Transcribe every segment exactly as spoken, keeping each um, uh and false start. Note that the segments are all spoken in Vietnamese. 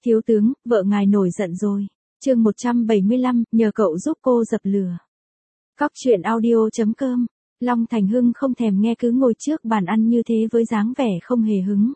Thiếu tướng, vợ ngài nổi giận rồi. Chương một trăm bảy mươi lăm, nhờ cậu giúp cô dập lửa. Cóc truyện audio chấm com. Long Thành Hưng không thèm nghe cứ ngồi trước bàn ăn như thế với dáng vẻ không hề hứng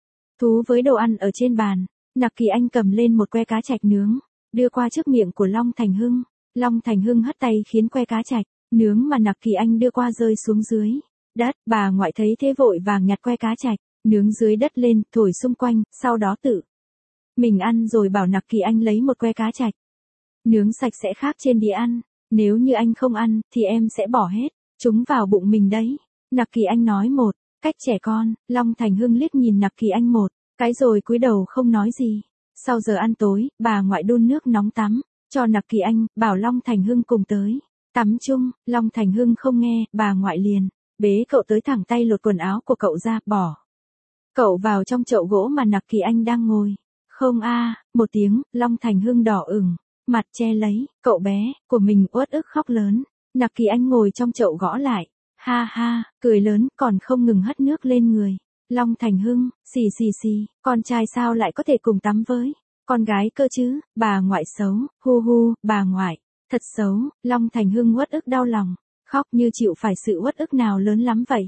thú với đồ ăn ở trên bàn. Nặc Kỳ Anh cầm lên một que cá trạch nướng, đưa qua trước miệng của Long Thành Hưng. Long Thành Hưng hất tay khiến que cá trạch nướng mà Nặc Kỳ Anh đưa qua rơi xuống dưới đất. Bà ngoại thấy thế vội vàng nhặt que cá trạch nướng dưới đất lên, thổi xung quanh, sau đó tự mình ăn rồi bảo Nặc Kỳ Anh lấy một que cá trạch nướng sạch sẽ khác trên đĩa ăn. Nếu như anh không ăn, thì em sẽ bỏ hết chúng vào bụng mình đấy. Nặc Kỳ Anh nói một cách trẻ con. Long Thành Hưng liếc nhìn Nặc Kỳ Anh một cái rồi cúi đầu không nói gì. Sau giờ ăn tối, bà ngoại đun nước nóng tắm cho Nặc Kỳ Anh, bảo Long Thành Hưng cùng tới tắm chung. Long Thành Hưng không nghe, bà ngoại liền bế cậu tới, thẳng tay lột quần áo của cậu ra, bỏ cậu vào trong chậu gỗ mà Nặc Kỳ Anh đang ngồi. Không a, một tiếng, Long Thành Hưng đỏ ửng mặt che lấy cậu bé của mình, uất ức khóc lớn. Nặc Kỳ Anh ngồi trong chậu gõ lại, ha ha, cười lớn, còn không ngừng hất nước lên người Long Thành Hưng. Xì xì xì, con trai sao lại có thể cùng tắm với con gái cơ chứ? Bà ngoại xấu, hu hu, bà ngoại thật xấu. Long Thành Hưng uất ức đau lòng, khóc như chịu phải sự uất ức nào lớn lắm vậy.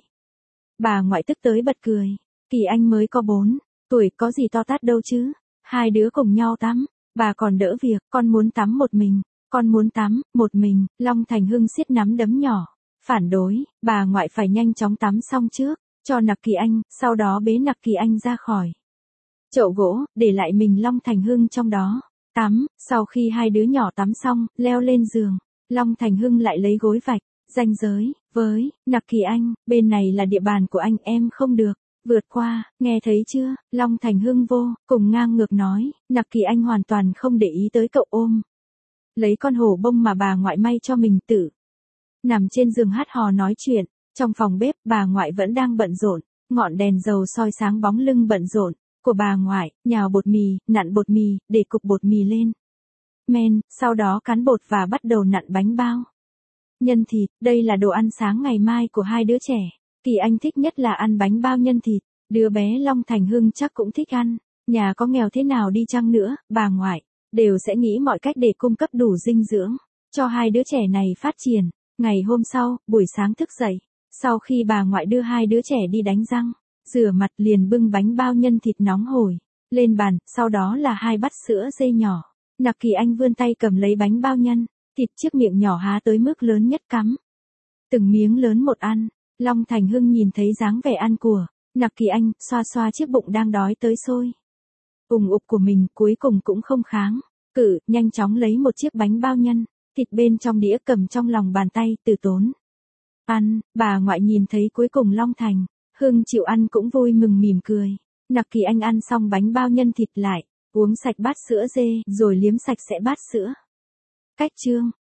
Bà ngoại tức tới bật cười. Kỳ Anh mới có bốn tuổi, có gì to tát đâu chứ, hai đứa cùng nhau tắm, bà còn đỡ việc. Con muốn tắm một mình, con muốn tắm một mình. Long Thành Hưng siết nắm đấm nhỏ, phản đối. Bà ngoại phải nhanh chóng tắm xong trước cho Nặc Kỳ Anh, sau đó bế Nặc Kỳ Anh ra khỏi chậu gỗ, để lại mình Long Thành Hưng trong đó tắm. Sau khi hai đứa nhỏ tắm xong, leo lên giường, Long Thành Hưng lại lấy gối vạch ranh giới với Nặc Kỳ Anh, bên này là địa bàn của anh, em không được vượt qua, nghe thấy chưa? Long Thành Hưng vô cùng ngang ngược nói. Nặc Kỳ Anh hoàn toàn không để ý tới cậu, ôm lấy con hổ bông mà bà ngoại may cho mình, tự nằm trên giường hát hò nói chuyện. Trong phòng bếp, bà ngoại vẫn đang bận rộn, ngọn đèn dầu soi sáng bóng lưng bận rộn của bà ngoại, nhào bột mì, nặn bột mì, để cục bột mì lên men, sau đó cán bột và bắt đầu nặn bánh bao nhân thịt. Đây là đồ ăn sáng ngày mai của hai đứa trẻ. Kỳ Anh thích nhất là ăn bánh bao nhân thịt, đứa bé Long Thành Hưng chắc cũng thích ăn. Nhà có nghèo thế nào đi chăng nữa, bà ngoại đều sẽ nghĩ mọi cách để cung cấp đủ dinh dưỡng cho hai đứa trẻ này phát triển. Ngày hôm sau, buổi sáng thức dậy, sau khi bà ngoại đưa hai đứa trẻ đi đánh răng, rửa mặt, liền bưng bánh bao nhân thịt nóng hổi lên bàn, sau đó là hai bát sữa dê nhỏ. Nặc Kỳ Anh vươn tay cầm lấy bánh bao nhân thịt, chiếc miệng nhỏ há tới mức lớn nhất, cắm từng miếng lớn một ăn. Long Thành Hưng nhìn thấy dáng vẻ ăn của Nặc Kỳ Anh, xoa xoa chiếc bụng đang đói tới sôi ùng ục của mình, cuối cùng cũng không kháng cự, nhanh chóng lấy một chiếc bánh bao nhân thịt bên trong đĩa, cầm trong lòng bàn tay, từ tốn ăn. Bà ngoại nhìn thấy cuối cùng Long Thành Hưng chịu ăn cũng vui mừng mỉm cười. Nặc Kỳ Anh ăn xong bánh bao nhân thịt lại uống sạch bát sữa dê, rồi liếm sạch sẽ bát sữa. Cách chương